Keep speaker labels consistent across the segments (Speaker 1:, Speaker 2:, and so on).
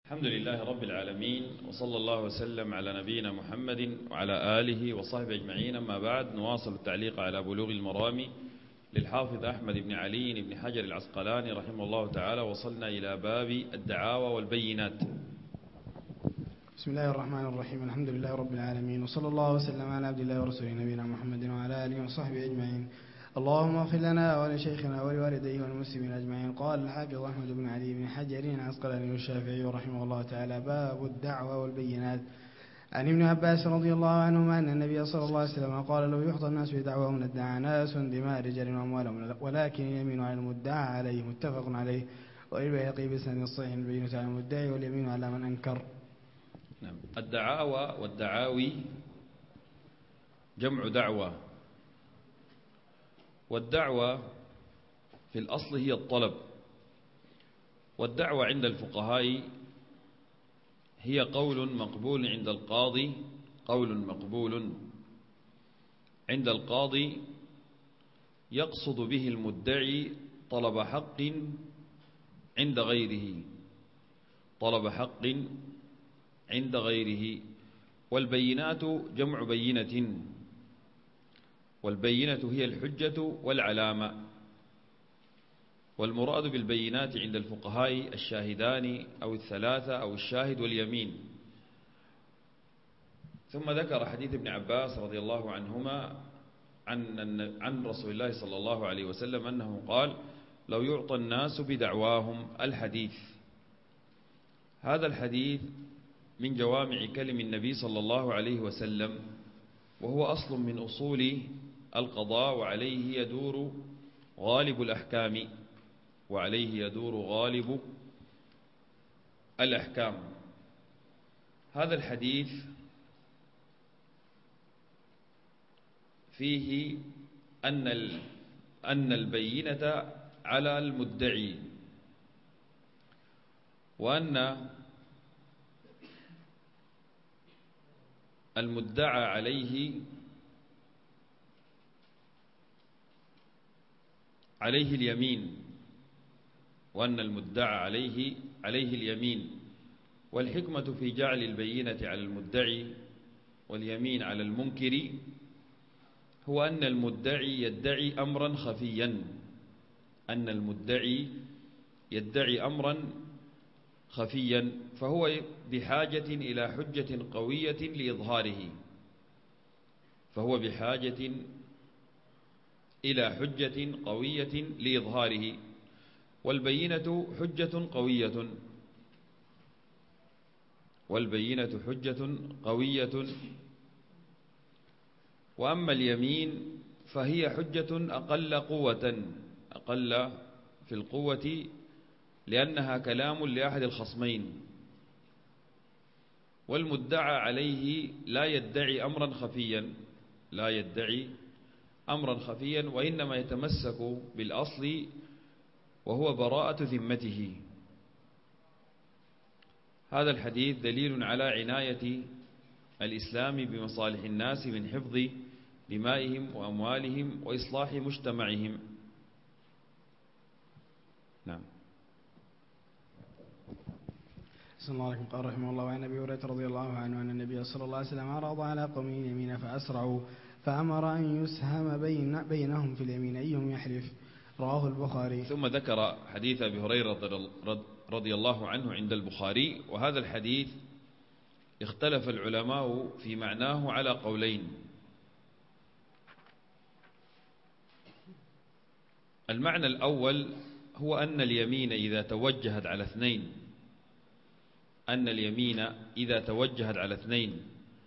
Speaker 1: الحمد لله رب العالمين، وصلى الله وسلم على نبينا محمد وعلى آله وصحبه أجمعين. أما بعد، نواصل التعليق على بلوغ المرام للحافظ أحمد بن علي بن حجر العسقلاني رحمه الله تعالى. وصلنا إلى باب الدعاوى والبينات.
Speaker 2: بسم الله الرحمن الرحيم. الحمد لله رب العالمين، وصلى الله وسلم على عبد الله ورسوله نبينا محمد وعلى آله وصحبه أجمعين. اللهم اغفر لنا ولشيخنا ولوالديه والمسلمين أجمعين. قال الحافظ أحمد بن علي بن حجر العسقلاني الشافعي رحمه الله تعالى: باب الدعوى والبينات. عن ابن عباس رضي الله عنهما أن النبي صلى الله عليه وسلم قال: لو يحضر الناس بدعواهم لادعى ناس دماء رجال وأموالهم، ولكن اليمين على المدعى عليه. متفق عليه. وللبيهقي بسند صحيح: البينة على المدعي واليمين على من أنكر.
Speaker 1: الدعاوى والدعاوي جمع دعوى، والدعوى في الأصل هي الطلب. والدعوى عند الفقهاء هي قول مقبول عند القاضي، قول مقبول عند القاضي يقصد به المدعي طلب حق عند غيره، طلب حق عند غيره. والبينات جمع بينة، والبينة هي الحجة والعلامة. والمراد بالبينات عند الفقهاء الشاهدان أو الثلاثة أو الشاهد واليمين. ثم ذكر حديث ابن عباس رضي الله عنهما عن رسول الله صلى الله عليه وسلم أنه قال: لو يعطى الناس بدعواهم. الحديث هذا الحديث من جوامع كلم النبي صلى الله عليه وسلم، وهو أصل من أصول القضاء، وعليه يدور غالب الأحكام، وعليه يدور غالب الأحكام. هذا الحديث فيه أن البينة على المدعي، وأن المدعى عليه اليمين، وأن المدعى عليه اليمين. والحكمة في جعل البينة على المدعي واليمين على المنكر هو أن المدعي يدعي أمرا خفيا، أن المدعي يدعي أمرا خفيا، فهو بحاجة إلى حجة قوية لإظهاره، فهو بحاجة إلى حجة قوية لإظهاره. والبينة حجة قوية، والبينة حجة قوية. وأما اليمين فهي حجة أقل قوة، أقل في القوة، لأنها كلام لأحد الخصمين. والمدعى عليه لا يدعي أمرا خفيا، لا يدعي أمرا خفيا، وإنما يتمسك بالأصل وهو براءة ذمته. هذا الحديث دليل على عناية الإسلام بمصالح الناس من حفظ دمائهم وأموالهم وإصلاح مجتمعهم. نعم.
Speaker 2: صلى الله عليه وسلم. قال رحمه الله: وعن أبي هريرة رضي الله عنه أن النبي صلى الله عليه وسلم عرض على قوم يمين فأسرعوا، فأمر أن يسهم بينهم في اليمين أيهم يحلف. رواه البخاري.
Speaker 1: ثم ذكر حديث أبي هريرة رضي الله عنه عند البخاري. وهذا الحديث اختلف العلماء في معناه على قولين. المعنى الأول هو أن اليمين إذا توجهت على اثنين، أن اليمين إذا توجهت على اثنين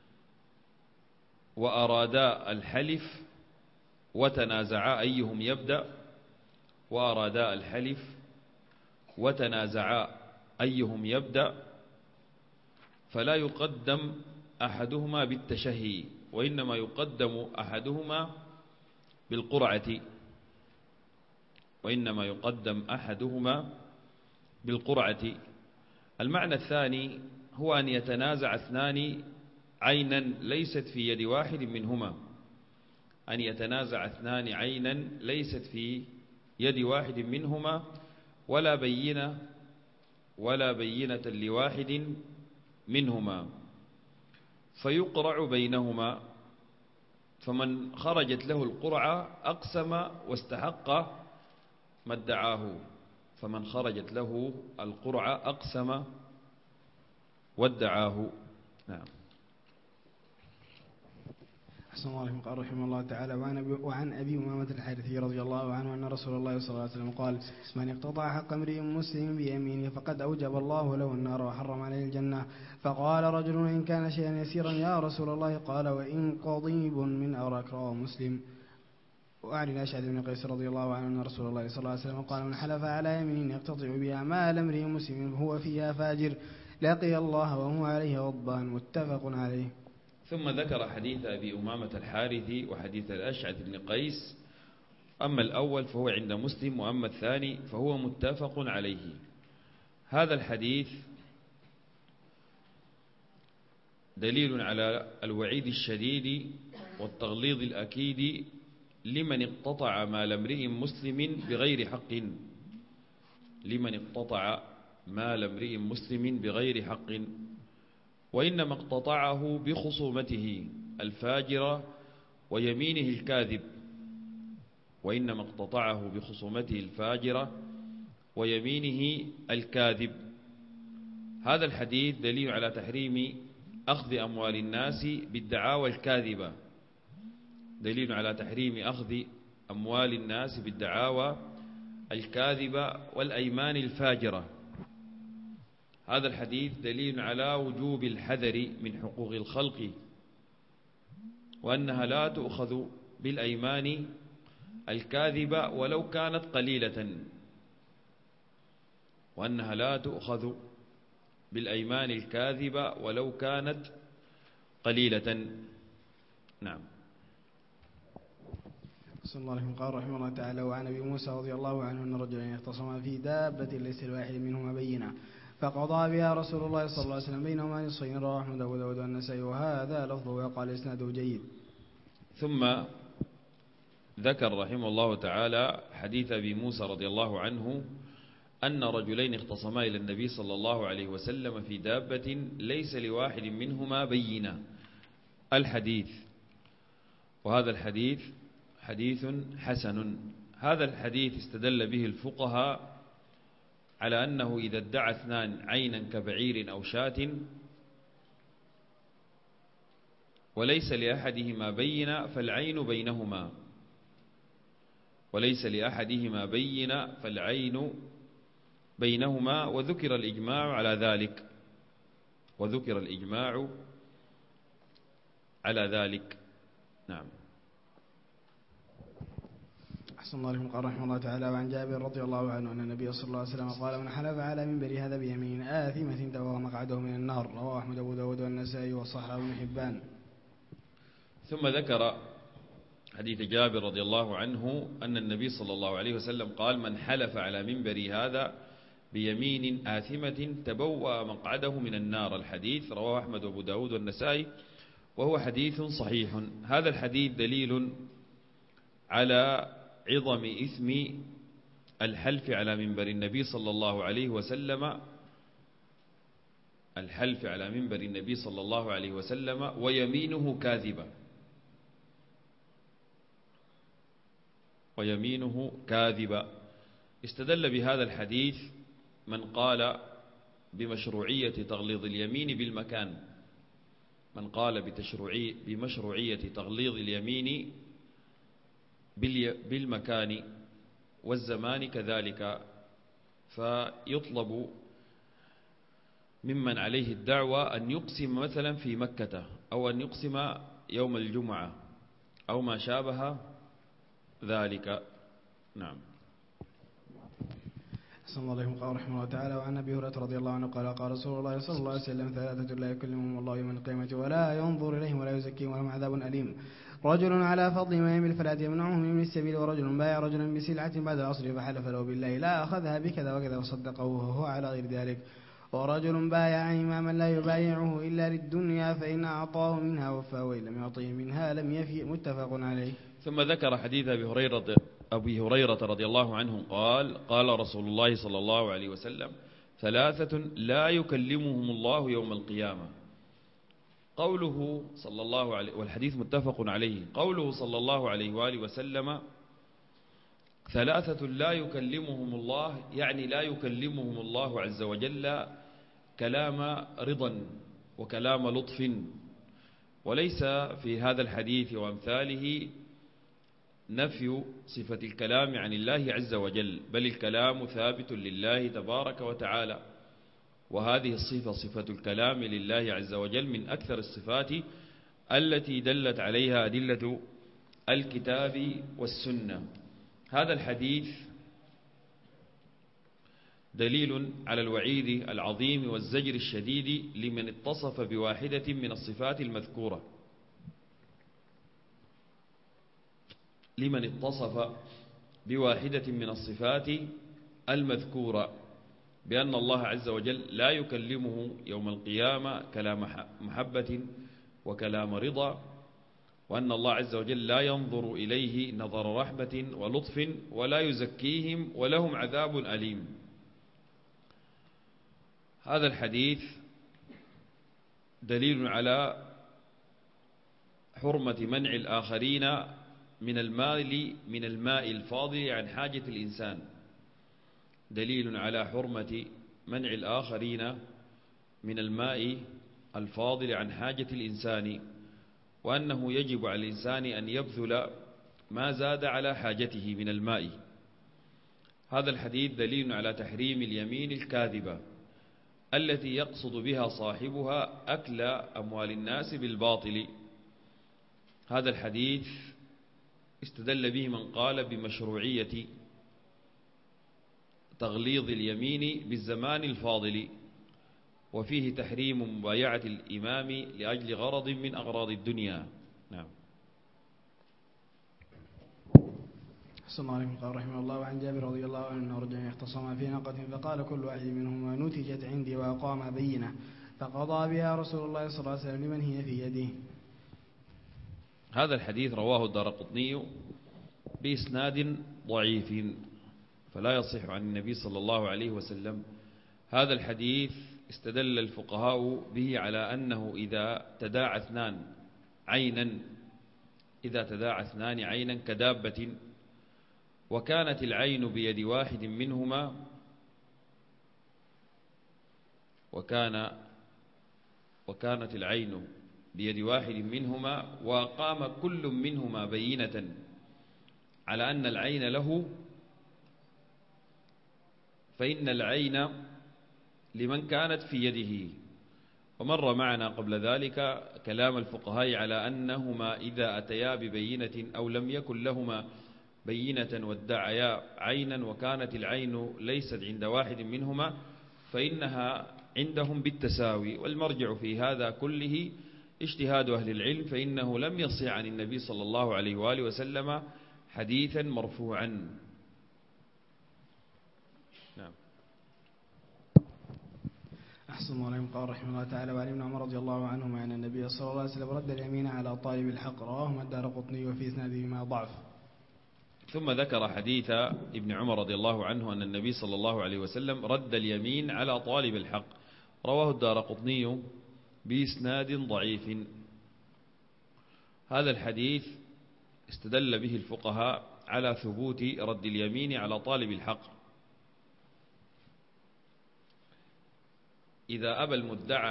Speaker 1: وأرادا الحلف وتنازعا أيهم يبدأ، وأرادا الحلف وتنازعا أيهم يبدأ، فلا يقدم أحدهما بالتشهي، وإنما يقدم أحدهما بالقرعة، وإنما يقدم أحدهما بالقرعة. المعنى الثاني هو أن يتنازع اثنان عينا ليست في يد واحد منهما، أن يتنازع اثنان عينا ليست في يد واحد منهما، ولا بينة ولا بينة لواحد منهما فيقرع بينهما، فمن خرجت له القرعة أقسم واستحق ما ادعاه، فمن خرجت له القرعة أقسم وادعاه. نعم.
Speaker 2: أحسن الله عليكم. قال رحمه الله تعالى: وعن أبي أمامة الحارثي رضي الله عنه أن رسول الله صلى الله عليه وسلم قال: من اقتطع حق امرئ مسلم بيمينه فقد أوجب الله له النار وحرم عليه الجنة. فقال رجل: إن كان شيئا يسيرا يا رسول الله؟ قال: وإن قضيب من أراك. رواه مسلم. وعن الأشعث بن قيس رضي الله عنه أن رسول الله صلى الله عليه وسلم قال: من حلف على يمين يقتطع بها مال امرئ مسلم هو فيها فاجر لقي الله وهو عليه غضبان. متفق عليه.
Speaker 1: ثم ذكر حديث أبي أمامة الحارثي وحديث الأشعث بن قيس. أما الأول فهو عند مسلم، وأما الثاني فهو متفق عليه. هذا الحديث دليل على الوعيد الشديد والتغليظ الأكيد لمن اقتطع مال امرئ مسلم بغير حق، لمن اقتطع مال امرئ مسلم بغير حق، وإنما اقتطعه بخصومته الفاجرة ويمينه الكاذب، وإنما اقتطعه بخصومته الفاجرة ويمينه الكاذب. هذا الحديث دليل على تحريم أخذ أموال الناس بالدعاوى الكاذبة، دليل على تحريم أخذ أموال الناس بالدعاوى الكاذبة والأيمان الفاجرة. هذا الحديث دليل على وجوب الحذر من حقوق الخلق، وأنها لا تؤخذ بالأيمان الكاذبة ولو كانت قليلة، وأنها لا تؤخذ بالأيمان الكاذبة ولو كانت قليلة. نعم.
Speaker 2: صلى الله عليه وسلم. قال رحمه الله تعالى: وعن أبي موسى رضي الله عنه أن رجلا اختصما في دابة ليس الواحد منهما بينة فقضى بها رسول الله صلى الله عليه وسلم بينهما نصفين. رواه أحمد وأبو داود والنسائي وهذا لفظه وقال إسناده جيد.
Speaker 1: ثم ذكر رحمه الله تعالى حديث أبي موسى رضي الله عنه أن رجلين اختصما إلى النبي صلى الله عليه وسلم في دابة ليس لواحد منهما بينة الحديث. وهذا الحديث حديث حسن. هذا الحديث استدل به الفقهاء على أنه إذا ادعى اثنان عينا كبعير أو شاة وليس لأحدهما بينة فالعين بينهما، وليس لأحدهما بينة فالعين بينهما. وذكر الإجماع على ذلك، وذكر الإجماع على ذلك. نعم.
Speaker 2: أحسن الله عليكم. قال رحمه الله تعالى: وعن جابر رضي الله عنه أن النبي صلى الله عليه وسلم قال: من حلف على منبر هذا بيمين آثمة تبوأ مقعده من النار. رواه أحمد وأبو داود والنسائي وصححه ابن حبان.
Speaker 1: ثم ذكر حديث جابر رضي الله عنه أن النبي صلى الله عليه وسلم قال: من حلف على منبر هذا بيمين آثمة تبوأ مقعده من النار. الحديث رواه أحمد وأبو داود والنسائي وهو حديث صحيح. هذا الحديث دليل على عظم إثم الحلف على منبر النبي صلى الله عليه وسلم، الحلف على منبر النبي صلى الله عليه وسلم ويمينه كاذبة، ويمينه كاذبة. استدل بهذا الحديث من قال بمشروعية تغليظ اليمين بالمكان، من قال بمشروعية تغليظ اليمين بالمكان والزمان كذلك. فيطلب ممن عليه الدعوة أن يقسم مثلا في مكة، أو أن يقسم يوم الجمعة أو ما شابه ذلك. نعم.
Speaker 2: صلى الله عليه وسلم. قال رحمه الله تعالى: وعن أبي هريرة رضي الله عنه قال: قال رسول الله صلى الله عليه وسلم: ثلاثة لا يكلمهم الله يوم القيامة ولا ينظر إليهم ولا يزكيهم ولهم عذاب أليم: رجل على فضل ما يمل فلا يمنعه من السبيل، ورجل بايع رجلا بسلعة بعد العصر فحلف له بالله لا أخذها بكذا وكذا وصدقه وهو على غير ذلك، ورجل بايع إماما لا يبايعه إلا للدنيا فإن أعطاه منها وفى وإن لم يعطيه منها لم يفي. متفق عليه.
Speaker 1: ثم ذكر حديث أبي هريرة رضي الله عنه قال: قال رسول الله صلى الله عليه وسلم: ثلاثة لا يكلمهم الله يوم القيامة. قوله صلى الله عليه، والحديث متفق عليه، قوله صلى الله عليه وآله وسلم ثلاثة لا يكلمهم الله، يعني لا يكلمهم الله عز وجل كلام رضا وكلام لطف، وليس في هذا الحديث وأمثاله نفي صفة الكلام عن الله عز وجل، بل الكلام ثابت لله تبارك وتعالى، وهذه الصفة صفة الكلام لله عز وجل من أكثر الصفات التي دلت عليها أدلة الكتاب والسنة. هذا الحديث دليل على الوعيد العظيم والزجر الشديد لمن اتصف بواحدة من الصفات المذكورة، لمن اتصف بواحدة من الصفات المذكورة، بأن الله عز وجل لا يكلمه يوم القيامة كلام محبة وكلام رضا، وأن الله عز وجل لا ينظر إليه نظر رحمة ولطف ولا يزكيهم ولهم عذاب أليم. هذا الحديث دليل على حرمة منع الآخرين من الماء الفاضل عن حاجة الإنسان، دليل على حرمة منع الآخرين من الماء الفاضل عن حاجة الإنسان، وأنه يجب على الإنسان أن يبذل ما زاد على حاجته من الماء. هذا الحديث دليل على تحريم اليمين الكاذبة التي يقصد بها صاحبها أكل أموال الناس بالباطل. هذا الحديث استدل به من قال بمشروعية تغليظ اليمين بالزمان الفاضل، وفيه تحريم مبايعة الإمام لأجل غرض من أغراض الدنيا. نعم.
Speaker 2: صلى الله عليه وسلم قال رحمه الله: وعن جابر رضي الله عنه أن رجلا اختصما في ناقة فقال كل واحد منهما نتجت عندي وأقام بينة فقضى بها رسول الله صلى الله عليه وسلم لمن هي في يده.
Speaker 1: هذا الحديث رواه الدارقطني بإسناد ضعيف فلا يصح عن النبي صلى الله عليه وسلم. هذا الحديث استدل الفقهاء به على أنه إذا تداعى اثنان عينا كدابة وكانت العين بيد واحد منهما وكانت العين بيد واحد منهما وقام كل منهما بينة على أن العين له، فإن العين لمن كانت في يده. ومر معنا قبل ذلك كلام الفقهاء على أنهما إذا أتيا ببينة أو لم يكن لهما بينة وادعيا عينا وكانت العين ليست عند واحد منهما فإنها عندهم بالتساوي. والمرجع في هذا كله اجتهاد أهل العلم، فإنه لم يصح عن النبي صلى الله عليه وآله وسلم حديثا مرفوعا. نعم.
Speaker 2: أحسن الله عليهم. قال رحمه الله تعالى: وعن ابن عمر رضي الله عنهما أن النبي صلى الله عليه وسلم رد اليمين على طالب الحق، رواه الدارقطني وفي إسناده ما ضعف.
Speaker 1: ثم ذكر حديث ابن عمر رضي الله عنه أن النبي صلى الله عليه وسلم رد اليمين على طالب الحق، رواه الدارقطني بإسناد ضعيف. هذا الحديث استدل به الفقهاء على ثبوت رد اليمين على طالب الحق إذا أبى المدعى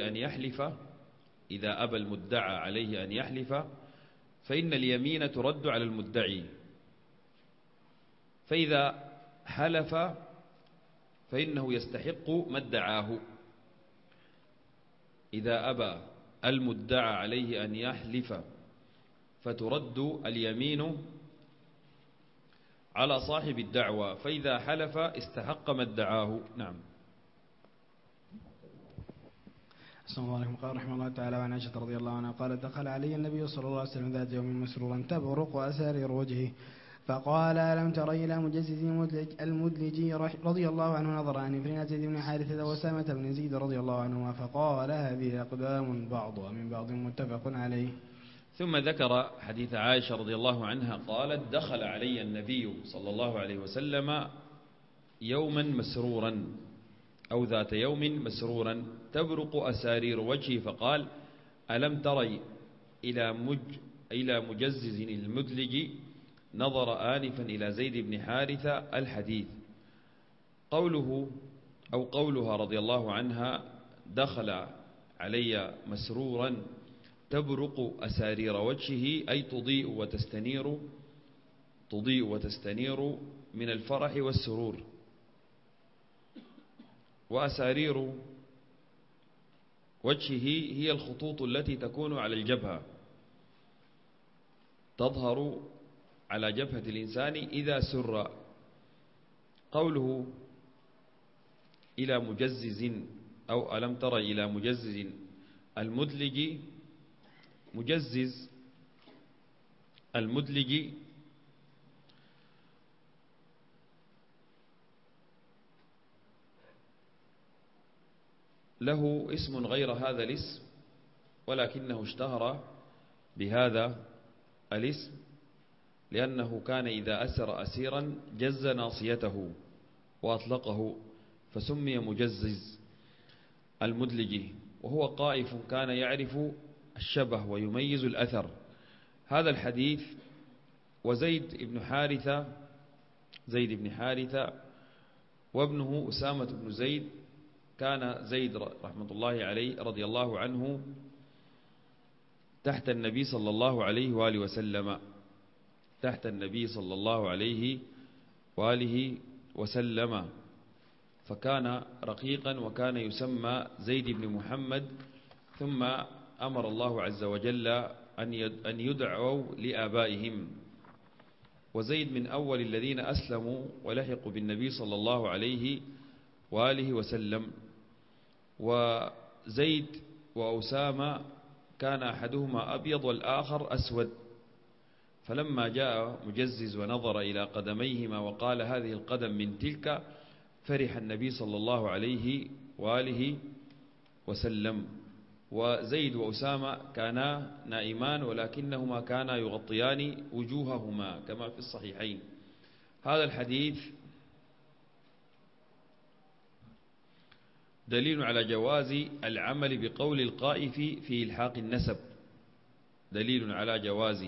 Speaker 1: عليه أن يحلف فإن اليمين ترد على المدعي، فإذا حلف فإنه يستحق ما ادعاه. إذا أبى المدعى عليه أن يحلف فترد اليمين على صاحب الدعوى، فإذا حلف استحق ما ادعاه. نعم.
Speaker 2: صلى الله عليه وسلم. قال رحمه الله تعالى: وعن عائشة رضي الله عنها قالت: دخل علي النبي صلى الله عليه وسلم ذات يوم مسرورا تبرق أسارير وجهه فقال: ألم تر إلى مجزز المدلجي رضي الله عنه نظر عن ابن زيد بن حارثة وأسامة بن زيد رضي الله عنهما فقال: هذه أقدام بعضها من بعض متفق عليه.
Speaker 1: ثم ذكر حديث عائشة رضي الله عنها قالت: دخل علي النبي صلى الله عليه وسلم يوما مسرورا، أو ذات يوم مسرورا تبرق أسارير وجهه فقال ألم تري إلى مجزز المدلج نظر آنفا إلى زيد بن حارثة الحديث. قولها رضي الله عنها دخل علي مسرورا تبرق أسارير وجهه أي تضيء وتستنير من الفرح والسرور. وأسارير وجهه هي الخطوط التي تكون على الجبهة، تظهر على جبهة الإنسان إذا سر. قوله إلى مجزز أو ألم تر إلى مجزز المدلج، مجزز المدلج له اسم غير هذا الاسم، ولكنه اشتهر بهذا الاسم لأنه كان إذا أسر أسيرا جز ناصيته وأطلقه فسمي مجزز المدلج. وهو قائف كان يعرف الشبه ويميز الأثر. هذا الحديث وزيد بن حارثة وابنه أسامة بن زيد، كان زيد رحمة الله عليه رضي الله عنه تحت النبي صلى الله عليه وآله وسلم، تحت النبي صلى الله عليه وآله وسلم، فكان رقيقا وكان يسمى زيد بن محمد. ثم أمر الله عز وجل أن يدعوا لآبائهم. وزيد من أول الذين أسلموا ولحقوا بالنبي صلى الله عليه وآله وسلم. وزيد وأسامة كان أحدهما أبيض والآخر أسود، فلما جاء مجزز ونظر إلى قدميهما وقال هذه القدم من تلك، فرح النبي صلى الله عليه وآله وسلم. وزيد وأسامة كانا نائمان ولكنهما كانا يغطيان وجوههما كما في الصحيحين. هذا الحديث دليل على جواز العمل بقول القائف في إلحاق النسب، دليل على جواز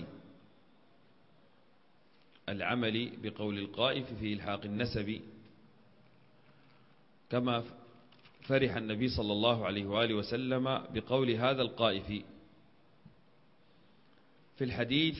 Speaker 1: العمل بقول القائف في إلحاق النسب، كما فرح النبي صلى الله عليه وآله وسلم بقول هذا القائف. في الحديث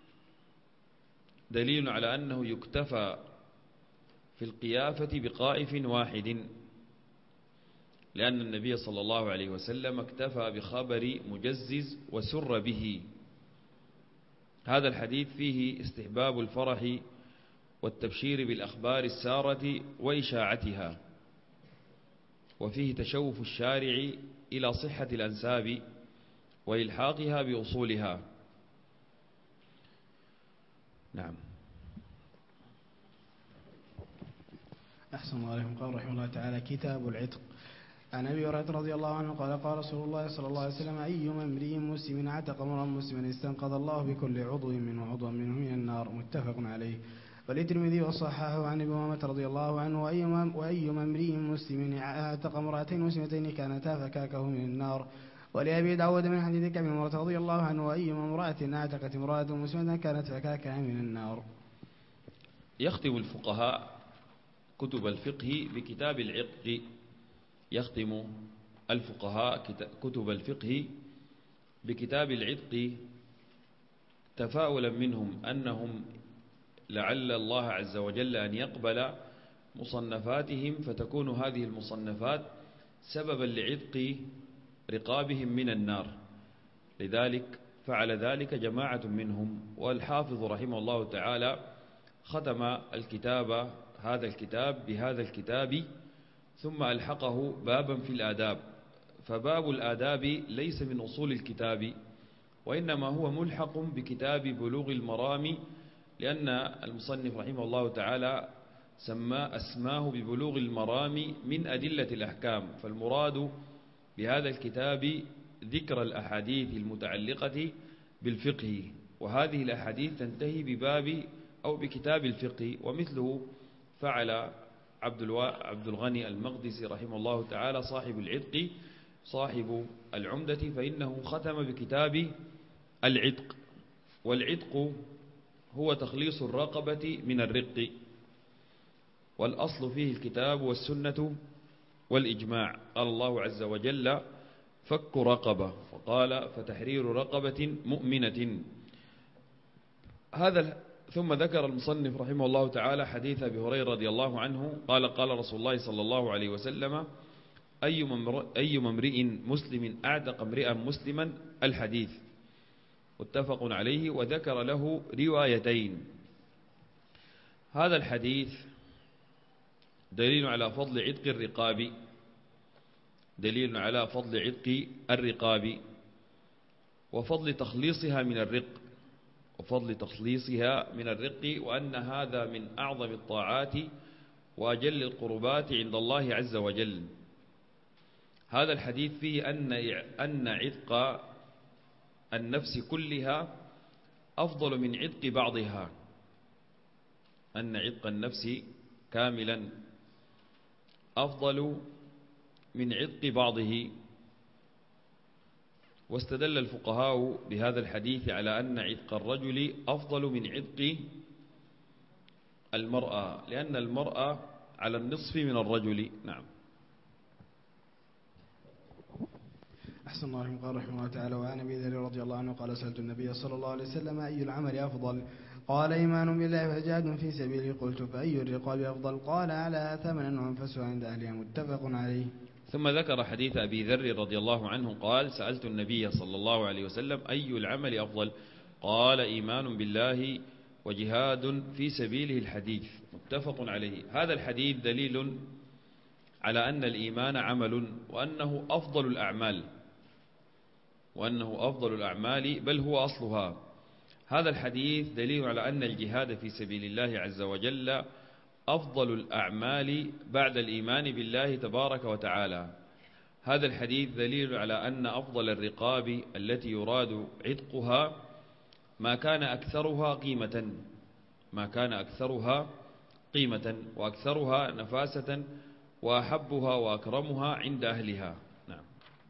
Speaker 1: دليل على أنه يكتفى في القيافة بقائف واحد، لأن النبي صلى الله عليه وسلم اكتفى بخبر مجزز وسر به. هذا الحديث فيه استحباب الفرح والتبشير بالأخبار السارة وإشاعتها، وفيه تشوف الشارع إلى صحة الأنساب وإلحاقها بأصولها. نعم.
Speaker 2: أحسن الله عليكم. قال رحمه الله تعالى: كتاب العتق. عن أبي هريرة رضي الله عنه قال: قال رسول الله صلى الله عليه وسلم: أيما امرئ مسلم عتق امرأ مسلما استنقذ الله بكل عضو منه عضوا منه من النار. متفق عليه. وللترمذي وصححه عن ابي امامة رضي الله عنه: وأيما امرئ مسلم عتق امرأتين مسلمتين كانتا فكاكه من النار. ولأبي داود من حديث كعب بن مرة رضي الله عنه: وأيما امرأة اعتقت امرأة مسلمة كانت فكاكها من النار.
Speaker 1: يختم الفقهاء كتب الفقه بكتاب العتق، يختم الفقهاء كتب الفقه بكتاب العتق تفاؤلا منهم أنهم لعل الله عز وجل أن يقبل مصنفاتهم، فتكون هذه المصنفات سببا لعتق رقابهم من النار. لذلك فعل ذلك جماعة منهم. والحافظ رحمه الله تعالى ختم هذا الكتاب بهذا الكتاب، ثم ألحقه بابا في الآداب. فباب الآداب ليس من أصول الكتاب، وإنما هو ملحق بكتاب بلوغ المرام، لأن المصنف رحمه الله تعالى أسماه ببلوغ المرام من أدلة الأحكام. فالمراد بهذا الكتاب ذكر الأحاديث المتعلقة بالفقه، وهذه الأحاديث تنتهي بباب أو بكتاب الفقه. ومثله فعل عبد الغني المقدسي رحمه الله تعالى صاحب العتق صاحب العمدة، فإنه ختم بكتاب العتق. والعتق هو تخليص الرقبة من الرق، والأصل فيه الكتاب والسنة والإجماع. قال الله عز وجل: فك رقبة، وقال: فتحرير رقبة مؤمنة. ثم ذكر المصنف رحمه الله تعالى حديث أبي هريرة رضي الله عنه قال: قال رسول الله صلى الله عليه وسلم: أيما امرئ مسلم أعتق امرئا مسلما، الحديث متفق عليه. وذكر له روايتين. هذا الحديث دليل على فضل عتق الرقاب، دليل على فضل عتق الرقاب وفضل تخليصها من الرق، وفضل تخليصها من الرق، وأن هذا من أعظم الطاعات وأجل القربات عند الله عز وجل. هذا الحديث فيه أن عتق النفس كلها أفضل من عتق بعضها، أن عتق النفس كاملا أفضل من عتق بعضه. واستدل الفقهاء بهذا الحديث على أن عتق الرجل أفضل من عتق المرأة، لأن المرأة على النصف من الرجل. نعم.
Speaker 2: أحسن الله عليكم. قال رحمه الله تعالى: وعن أبي ذر رضي الله عنه قال: سألت النبي صلى الله عليه وسلم: أي العمل أفضل؟ قال: إيمان بالله وجهاد في سبيله. قلت: فأي الرقاب أفضل؟ قال: أعلاها ثمنا وأنفسها عند أهلها. متفق عليه.
Speaker 1: ثم ذكر حديث أبي ذر رضي الله عنه قال: سألت النبي صلى الله عليه وسلم: أي العمل أفضل؟ قال: إيمان بالله وجهاد في سبيله، الحديث متفق عليه. هذا الحديث دليل على أن الإيمان عمل، وأنه أفضل الأعمال، وأنه أفضل الأعمال بل هو أصلها. هذا الحديث دليل على أن الجهاد في سبيل الله عز وجل أفضل الأعمال بعد الإيمان بالله تبارك وتعالى. هذا الحديث دليل على أن أفضل الرقاب التي يراد عتقها ما كان أكثرها قيمة، ما كان أكثرها قيمة وأكثرها نفاسة وأحبها وأكرمها عند أهلها. نعم.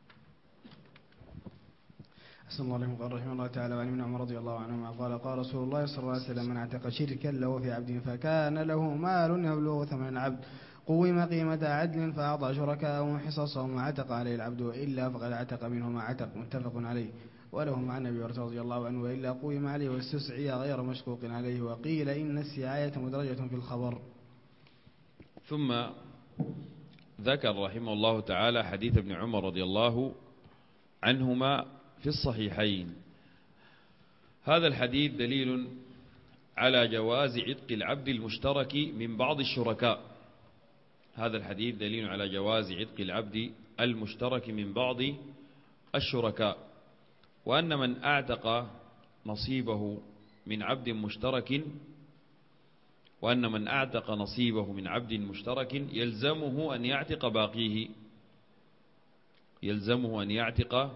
Speaker 2: أحسن الله عليكم. قال رحمه الله تعالى: وعن ابن عمر رضي الله عنهما قال: قال رسول الله صلى الله عليه وسلم: من اعتق شركا له في عبد فكان له مال يبلغ ثمن العبد قوم قيمة عدل فأعطى شركاءه حصصهم وعتق عليه العبد، وإلا فقد عتق منه ما عتق. متفق عليه. ولهم عن أبي هريرة رضي الله عنه: وإلا قوم عليه واستسعي غير مشكوك عليه. وقيل إن السعاية مدرجة في الخبر.
Speaker 1: ثم ذكر رحمه الله تعالى حديث ابن عمر رضي الله عنهما في الصحيحين. هذا الحديث دليل على جواز عتق العبد المشترك من بعض الشركاء. هذا الحديث دليل على جواز عتق العبد المشترك من بعض الشركاء، وأن من أعتق نصيبه من عبد مشترك، وأن من أعتق نصيبه من عبد مشترك يلزمه أن يعتق باقيه، يلزمه أن يعتق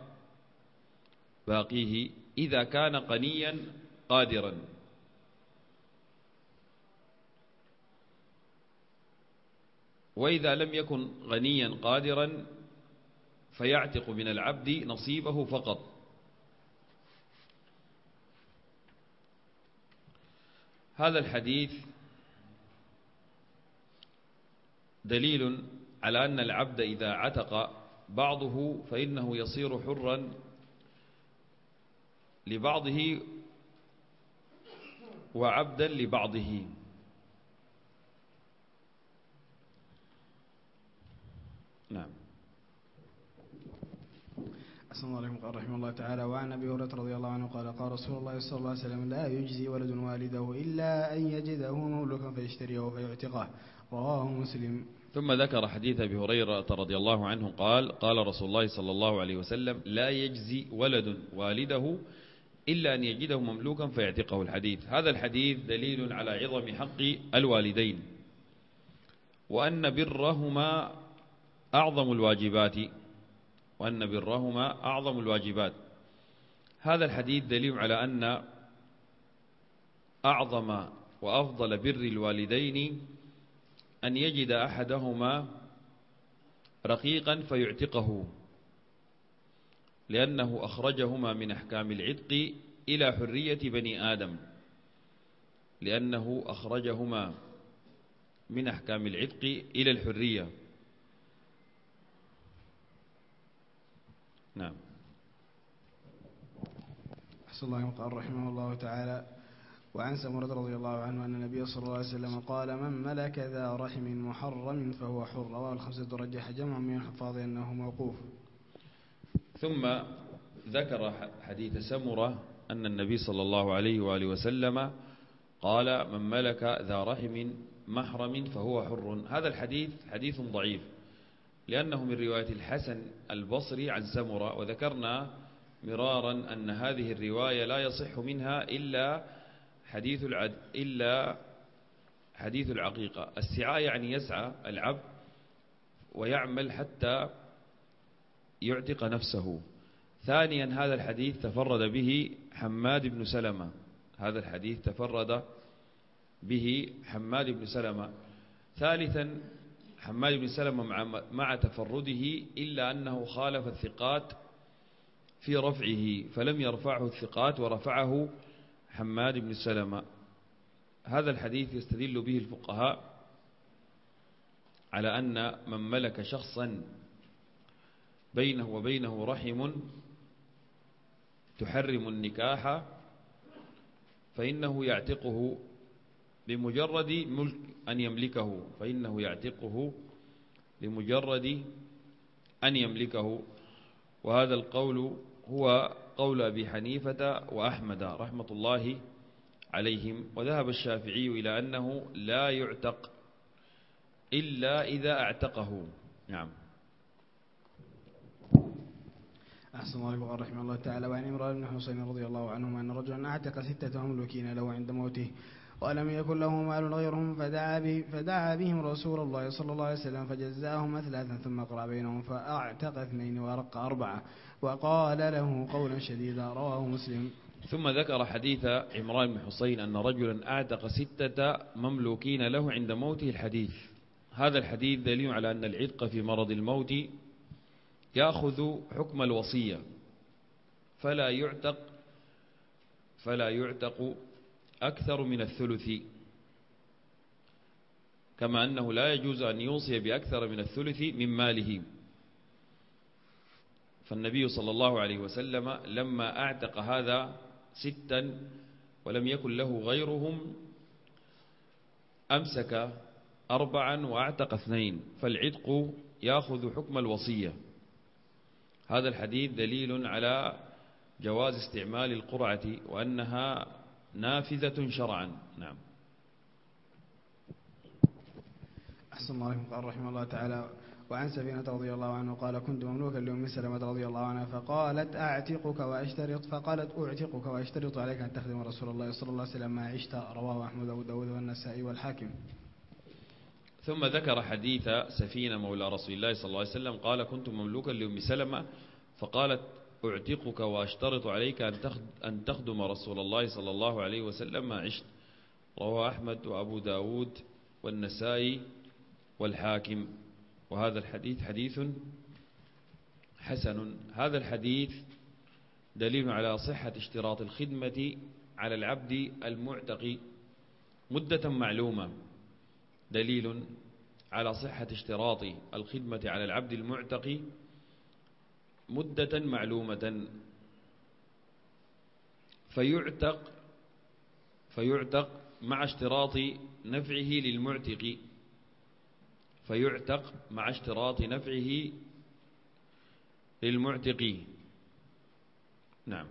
Speaker 1: باقيه إذا كان غنيا قادرا. وإذا لم يكن غنيا قادرا فيعتق من العبد نصيبه فقط. هذا الحديث دليل على أن العبد إذا عتق بعضه فإنه يصير حرا لبعضه وعبدا لبعضه. نعم.
Speaker 2: أحسن الله عليكم. قال رحمه الله تعالى: وعن أبي هريرة رضي الله عنه قال: قال رسول الله صلى الله عليه وسلم: لا يجزي ولد والده إلا أن يجده مملوكا فيشتريه فيعتقه. رواه مسلم.
Speaker 1: ثم ذكر حديث أبي هريرة رضي الله عنه قال: قال رسول الله صلى الله عليه وسلم: لا يجزي ولد والده إلا أن يجده مملوكا فيعتقه، الحديث. هذا الحديث دليل على عظم حق الوالدين، وأن برهما أعظم الواجبات، وأن برهما أعظم الواجبات. هذا الحديث دليل على أن أعظم وأفضل بر الوالدين أن يجد أحدهما رقيقا فيعتقه، لأنه أخرجهما من أحكام العتق إلى حرية بني آدم، لأنه أخرجهما من أحكام العتق إلى الحرية. نعم.
Speaker 2: أحسن الله قال رحمه الله تعالى: وعن سمرة رضي الله عنه أن النبي صلى الله عليه وسلم قال: من ملك ذا رحم محرم فهو حر. رواه الخمسة، رجح جمع من الحفاظ أنه موقوف.
Speaker 1: ثم ذكر حديث سمرة أن النبي صلى الله عليه وآله وسلم قال: من ملك ذا رحم محرم فهو حر. هذا الحديث حديث ضعيف، لأنه من رواية الحسن البصري عن سمرة، وذكرنا مرارا أن هذه الرواية لا يصح منها إلا حديث العقيقة. السعاء يعني يسعى العبد ويعمل حتى يعتق نفسه. ثانيا، هذا الحديث تفرد به حماد بن سلمة، هذا الحديث تفرد به حماد بن سلمة. ثالثا، حماد بن سلمة مع تفرده إلا أنه خالف الثقات في رفعه، فلم يرفعه الثقات ورفعه حماد بن سلمة. هذا الحديث يستدل به الفقهاء على أن من ملك شخصا بينه وبينه رحم تحرم النكاح فإنه يعتقه بمجرد ملك أن يملكه، فإنه يعتقه بمجرد أن يملكه. وهذا القول هو قول أبي حنيفة وأحمد رحمة الله عليهم. وذهب الشافعي إلى أنه لا يعتق إلا إذا اعتقه. نعم.
Speaker 2: أحسن الله وقال رحمه الله تعالى: وعن عمران بن حسين رضي الله عنهما أن رجلا أعتق 6 مملوكين له عند موته، ولم يكن له مال غيرهم، فدعا بهم رسول الله صلى الله عليه وسلم فجزاهم 3، ثم قرأ بينهم فأعتق 2 ورق 4، وقال له قولا شديدا. رواه مسلم.
Speaker 1: ثم ذكر حديث عمران بن حسين أن رجلا أعتق 6 مملوكين له عند موته. الحديث هذا الحديث دليل على أن العتق في مرض الموت يأخذ حكم الوصية، فلا يعتق أكثر من الثلث، كما أنه لا يجوز أن يوصي بأكثر من الثلث من ماله. فالنبي صلى الله عليه وسلم لما أعتق هذا 6 ولم يكن له غيرهم أمسك 4 وأعتق 2، فالعتق يأخذ حكم الوصية. هذا الحديث دليل على جواز استعمال القرعة وأنها نافذة شرعا. نعم.
Speaker 2: أحسن الله عليكم. قال رحمه الله تعالى: وعن سفينة رضي الله عنه قال: كنت مملوكا لأم سلمة رضي الله عنها، فقالت أعتقك وأشترط عليك أن تخدم رسول الله صلى الله عليه وسلم ما عشت. رواه أحمد وأبو داود والنسائي والحاكم.
Speaker 1: ثم ذكر حديث سفينة مولى رسول الله صلى الله عليه وسلم قال: كنت مملوكا لأم سلمة فقالت أعتقك وأشترط عليك أن تخدم رسول الله صلى الله عليه وسلم ما عشت. رواه أحمد وأبو داود والنسائي والحاكم. وهذا الحديث حديث حسن. هذا الحديث دليل على صحة اشتراط الخدمة على العبد المعتق مدة معلومة، دليل على صحة اشتراط الخدمة على العبد المعتق مدة معلومة، فيعتق مع اشتراط نفعه للمعتق، فيعتق مع اشتراط نفعه للمعتق. نعم.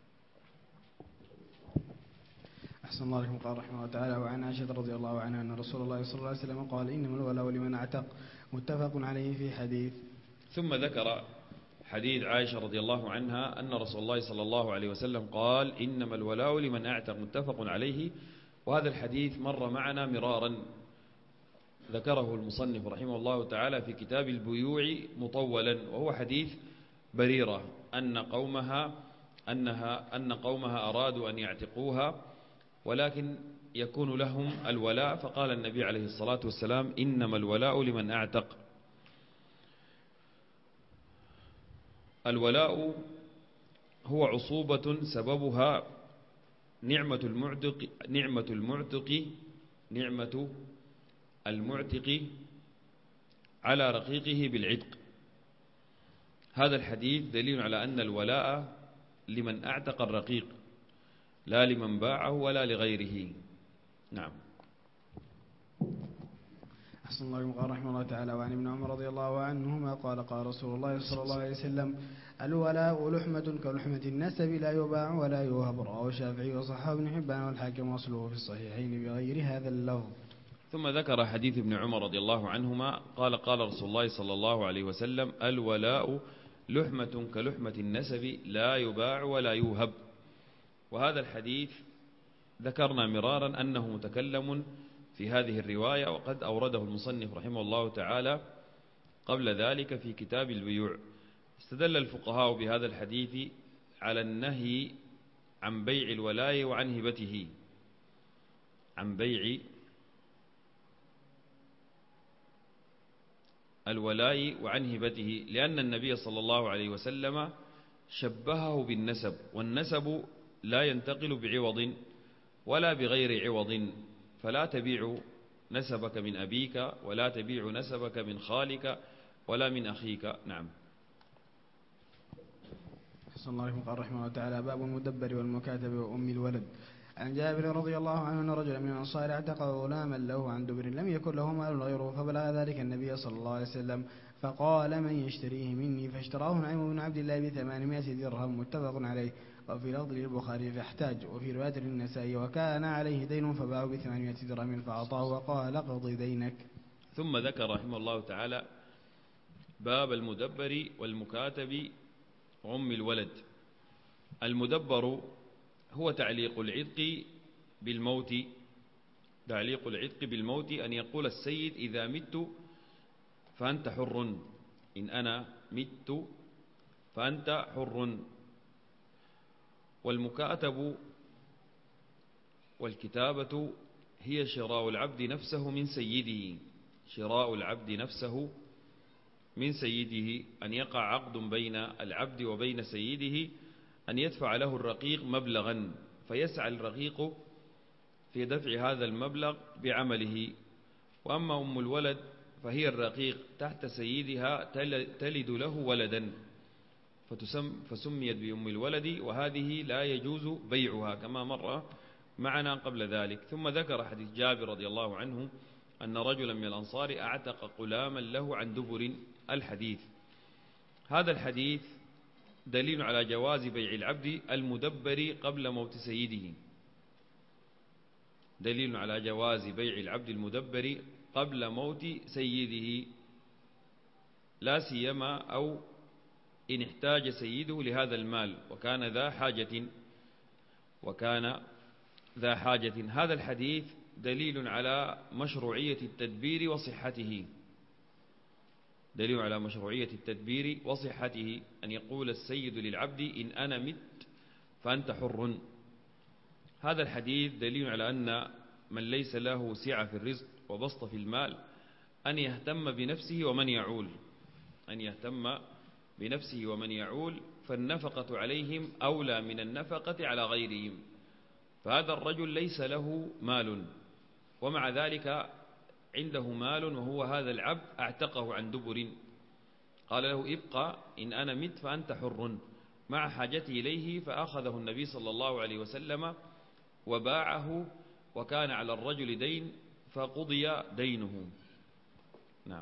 Speaker 2: أحسن الله عليكم. قال رحمه الله تعالى: وعن عائشة رضي الله عنها أن رسول الله صلى الله عليه وسلم قال: إنما الولاء لمن اعتق. متفق عليه في حديث.
Speaker 1: ثم ذكر حديث عائشة رضي الله عنها أن رسول الله صلى الله عليه وسلم قال: إنما الولاء لمن اعتق. متفق عليه. وهذا الحديث مر معنا مرارا، ذكره المصنف رحمه الله تعالى في كتاب البيوع مطولا، وهو حديث بريرة أن قومها أرادوا أن يعتقوها، ولكن يكون لهم الولاء، فقال النبي عليه الصلاة والسلام إنما الولاء لمن أعتق. الولاء هو عصوبة سببها نعمة المعتق على رقيقه بالعتق. هذا الحديث دليل على أن الولاء لمن أعتق الرقيق لا لمن باعه ولا لغيره. نعم.
Speaker 2: أحسن الله قال رحمه الله تعالى: وعن ابن عمر رضي الله عنهما قال: قال رسول الله صلى الله عليه وسلم: الولاء لحمة كلحمة النسب لا يباع ولا يوهب. رواه الشافعي وصححه ابن حبان والحاكم وأصله في الصحيحين بغير هذا اللفظ.
Speaker 1: ثم ذكر حديث ابن عمر رضي الله عنهما قال: قال رسول الله صلى الله عليه وسلم: الولاء لحمة كلحمة النسب لا يباع ولا يوهب. وهذا الحديث ذكرنا مرارا أنه متكلم في هذه الرواية، وقد أورده المصنف رحمه الله تعالى قبل ذلك في كتاب البيوع. استدل الفقهاء بهذا الحديث على النهي عن بيع الولاء وعن هبته، عن بيع الولاء وعن هبته، لأن النبي صلى الله عليه وسلم شبهه بالنسب، والنسب لا ينتقل بعوض ولا بغير عوض، فلا تبيع نسبك من أبيك ولا تبيع نسبك من خالك ولا من أخيك. نعم.
Speaker 2: أحسن الله عليكم. قال رحمه الله تعالى: باب المدبر والمكاتب وأم الولد. عن جابر رضي الله عنه أن رجلا من الأنصار اعتق غلاما له عن دبر لم يكن له مال غيره، فبلغ ذلك النبي صلى الله عليه وسلم فقال: من يشتريه مني؟ فاشتراه نعيم بن عبد الله ب800 درهم، متفق عليه. وفي لفظ للبخاري فاحتاج، وفي رواية للنسائي: وكان عليه دين فباعه ب800 درهم فأعطاه وقال: اقض دينك.
Speaker 1: ثم ذكر رحمه الله تعالى باب المدبر والمكاتب وأم الولد. المدبر هو تعليق العتق بالموت، تعليق العتق بالموت، أن يقول السيد: إذا مت فأنت حر، إن أنا مت فأنت حر. والمكاتب والكتابة هي شراء العبد نفسه من سيده، شراء العبد نفسه من سيده، أن يقع عقد بين العبد وبين سيده، أن يدفع له الرقيق مبلغا، فيسعى الرقيق في دفع هذا المبلغ بعمله. وأما أم الولد فهي الرقيق تحت سيدها تلد له ولدا، فسميت بأم الولد، وهذه لا يجوز بيعها كما مر معنا قبل ذلك. ثم ذكر حديث جابر رضي الله عنه أن رجلا من الأنصار أعتق غلاما له عن دبر. الحديث هذا الحديث دليل على جواز بيع العبد المدبر قبل موت سيده، دليل على جواز بيع العبد المدبر قبل موت سيده، لا سيما أو إن احتاج سيده لهذا المال وكان ذا حاجة. هذا الحديث دليل على مشروعية التدبير وصحته، دليل على مشروعية التدبير وصحته، أن يقول السيد للعبد: إن أنا مت فأنت حر. هذا الحديث دليل على أن من ليس له سعة في الرزق وبسط في المال أن يهتم بنفسه ومن يعول، أن يهتم بنفسه ومن يعول، فالنفقة عليهم أولى من النفقة على غيرهم. فهذا الرجل ليس له مال ومع ذلك عنده مال، وهو هذا العبد أعتقه عن دبر، قال له: ابقى، إن أنا مت فأنت حر، مع حاجته إليه، فأخذه النبي صلى الله عليه وسلم وباعه، وكان على الرجل دين فقضي دينه. نعم.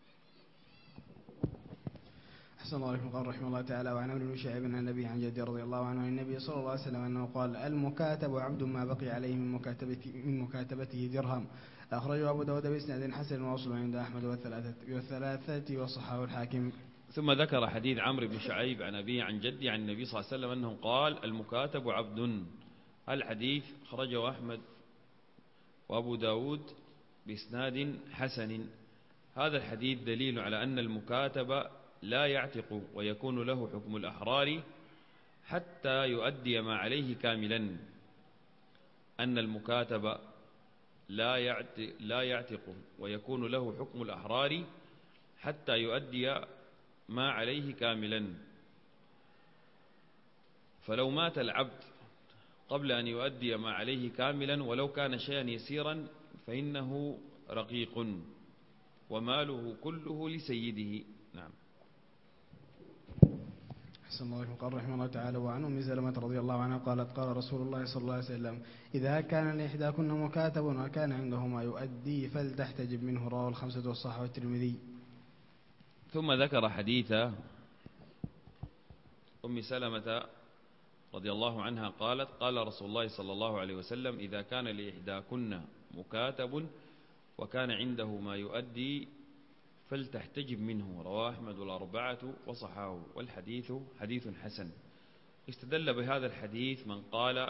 Speaker 2: أحسن الله عليكم. قال رحمه الله تعالى: وعن عمرو بن شعيب عن النبي عن جده رضي الله عنه عن النبي صلى الله عليه وسلم أنه قال: المكاتب عبد ما بقي عليه من مكاتبته درهم. أخرجه أبو داود بإسناد حسن ووصله عند أحمد والثلاثة وصححه الحاكم.
Speaker 1: ثم ذكر حديث عمرو بن شعيب عن أبيه عن جده عن النبي صلى الله عليه وسلم أنه قال: المكاتب عبد. الحديث أخرجه أحمد وأبو داود بإسناد حسن. هذا الحديث دليل على أن المكاتب لا يعتق ويكون له حكم الأحرار حتى يؤدي ما عليه كاملا، أن المكاتب لا يعتق ويكون له حكم الأحرار حتى يؤدي ما عليه كاملا. فلو مات العبد قبل أن يؤدي ما عليه كاملا ولو كان شيئا يسيرا فإنه رقيق وماله كله لسيده. نعم.
Speaker 2: أحسن الله عليكم. قال رحمه الله تعالى: وعن أم سلمة رضي الله عنها قالت: قال رسول الله صلى الله عليه وسلم: إذا كان لإحداكن مكاتب وكان عنده ما يؤدي فلتحتجب منه. رواه الخمسة والصحة والترمذي.
Speaker 1: ثم ذكر حديث أم سلمة رضي الله عنها قالت: قال رسول الله صلى الله عليه وسلم: إذا كان لإحداكن مكاتب وكان عنده ما يؤدي فلتحتجب منه. رواه أحمد والأربعة وصححه، والحديث حديث حسن. استدل بهذا الحديث من قال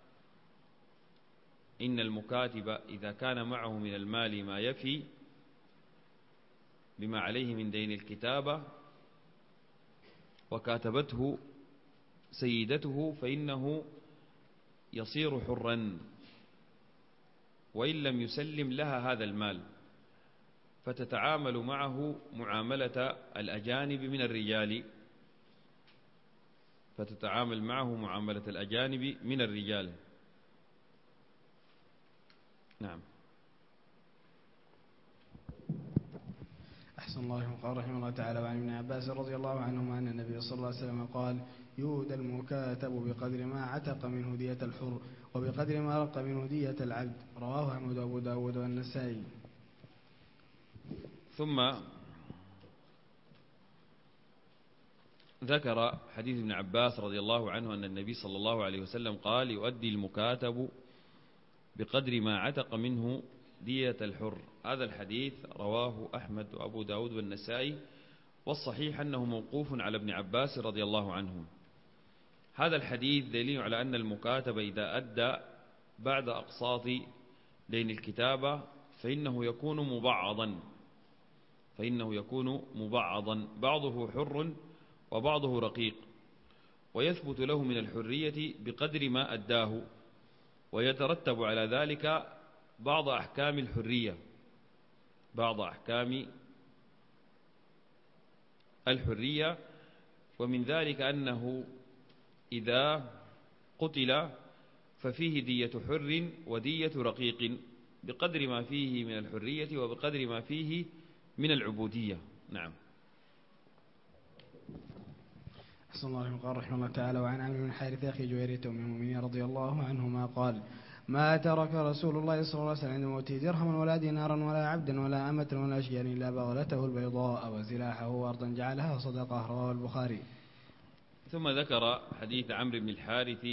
Speaker 1: إن المكاتب إذا كان معه من المال ما يفي بما عليه من دين الكتابة وكاتبته سيدته فإنه يصير حرا وإن لم يسلم لها هذا المال، فتتعامل معه معاملة الأجانب من الرجال، فتتعامل معه معاملة الأجانب من الرجال. نعم.
Speaker 2: أحسن الله عليكم. قال رحمه الله تعالى: وعن ابن عباس رضي الله عنهما أن النبي صلى الله عليه وسلم قال: يؤدى المكاتب بقدر ما عتق منه دية الحر وبقدر ما رق منه دية العبد. رواه أحمد وأبو داود والنسائي.
Speaker 1: ثم ذكر حديث ابن عباس رضي الله عنه أن النبي صلى الله عليه وسلم قال: يؤدي المكاتب بقدر ما عتق منه دية الحر. هذا الحديث رواه أحمد وأبو داود والنسائي، والصحيح أنه موقوف على ابن عباس رضي الله عنه. هذا الحديث دليل على أن المكاتب إذا أدى بعد أقساط دين الكتابة فإنه يكون مبعضا، بعضه حر وبعضه رقيق، ويثبت له من الحرية بقدر ما أداه، ويترتب على ذلك بعض أحكام الحرية، ومن ذلك أنه إذا قتل ففيه دية حر ودية رقيق بقدر ما فيه من الحرية وبقدر ما فيه من العبودية. نعم.
Speaker 2: أحسن الله عليكم. قال رحمه الله تعالى: وعن عمرو بن الحارث أخي جويرية أم المؤمنين رضي الله عنهما قال: ما ترك رسول الله صلى الله عليه وسلم عند موته درهما ولا دينارا ولا عبدا ولا أمة ولا شيئا إلا بغلته البيضاء وزلاحه وأرضا جعلها صدقة. رواه البخاري.
Speaker 1: ثم ذكر حديث عمرو بن الحارث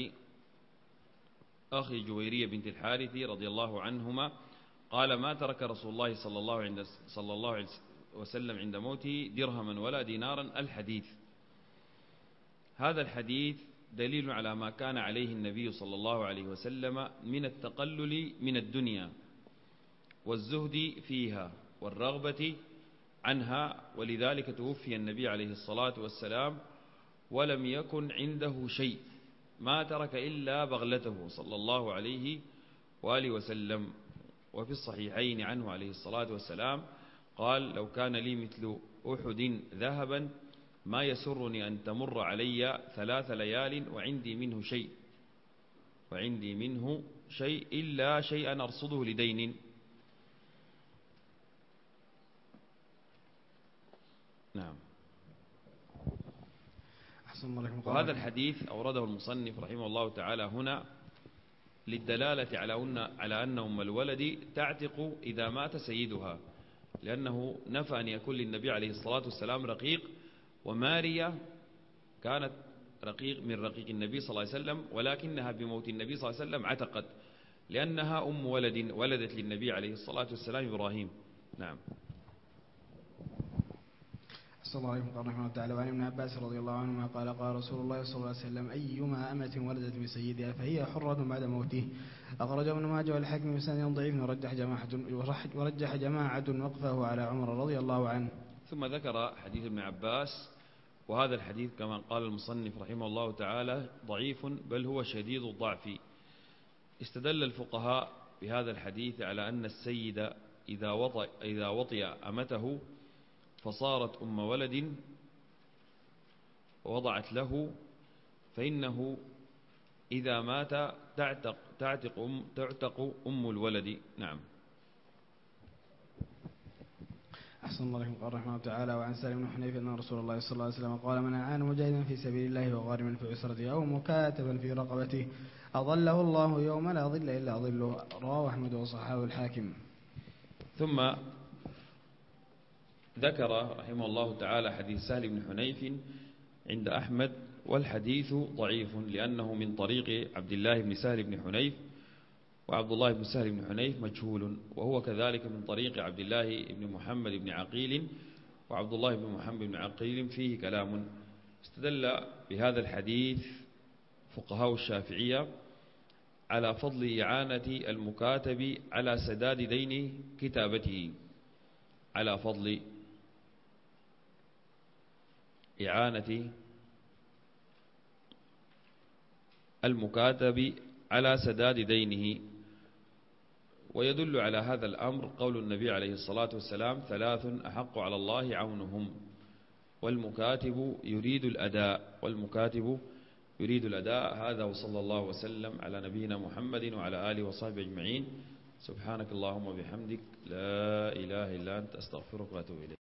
Speaker 1: أخي جويرية بنت الحارث رضي الله عنهما قال: ما ترك رسول الله صلى الله عليه وسلم عند موته درهما ولا دينارا. الحديث هذا الحديث دليل على ما كان عليه النبي صلى الله عليه وسلم من التقلل من الدنيا والزهد فيها والرغبة عنها، ولذلك توفي النبي عليه الصلاة والسلام ولم يكن عنده شيء، ما ترك إلا بغلته صلى الله عليه وآله وسلم. وفي الصحيحين عنه عليه الصلاة والسلام قال: لو كان لي مثل أحد ذهبا ما يسرني أن تمر علي 3 ليال وعندي منه شيء إلا شيئا أرصده لدين. نعم. وهذا الحديث أورده المصنف رحمه الله تعالى هنا للدلالة على أن أم الولد تعتق إذا مات سيدها، لأنه نفى أن يكون للنبي عليه الصلاة والسلام رقيق، وماريا كانت رقيق من رقيق النبي صلى الله عليه وسلم، ولكنها بموت النبي صلى الله عليه وسلم عتقت لأنها أم ولد ولدت للنبي عليه الصلاة والسلام إبراهيم. نعم.
Speaker 2: صلى الله عليه وسلم. قال رحمه الله تعالى: وعن ابن عباس رضي الله عنهما قال: قال رسول الله صلى الله عليه وسلم: أيما أمة ولدت من سيدها فهي حرة بعد موته. أخرجه ابن ماجه والحاكم بسند ضعيف ورجح جماعة وقفه على عمر رضي الله عنه.
Speaker 1: ثم ذكر حديث ابن عباس، وهذا الحديث كما قال المصنف رحمه الله تعالى ضعيف، بل هو شديد الضعف، استدل الفقهاء بهذا الحديث على أن السيد إذا وطئ أمته فصارت أم ولد ووضعت له، فإنه إذا مات تعتق أم الولد. نعم.
Speaker 2: أحسن الله عليكم. قال رحمه الله تعالى: وعن سالم بن حنيف أن رسول الله صلى الله عليه وسلم قال: من أعان مجاهدا في سبيل الله وغارما في عسرته أو مكاتبا في رقبته أظله الله يوم لا ظل إلا ظله. رواه أحمد وصححه الحاكم.
Speaker 1: ثم ذكر رحمه الله تعالى حديث سهل بن حنيف عند أحمد، والحديث ضعيف لأنه من طريق عبد الله بن سهل بن حنيف، وعبد الله بن سهل بن حنيف مجهول، وهو كذلك من طريق عبد الله بن محمد بن عقيل، وعبد الله بن محمد بن عقيل فيه كلام. استدل بهذا الحديث فقهاء الشافعية على فضل إعانة المكاتب على سداد دين كتابته، على فضل إعانة المكاتب على سداد دينه. ويدل على هذا الأمر قول النبي عليه الصلاة والسلام: 3 أحق على الله عونهم، والمكاتب يريد الأداء. هذا وصلى الله وسلم على نبينا محمد وعلى آله وصحبه أجمعين. سبحانك اللهم وبحمدك، لا إله إلا أنت، أستغفرك وأتوب إليك.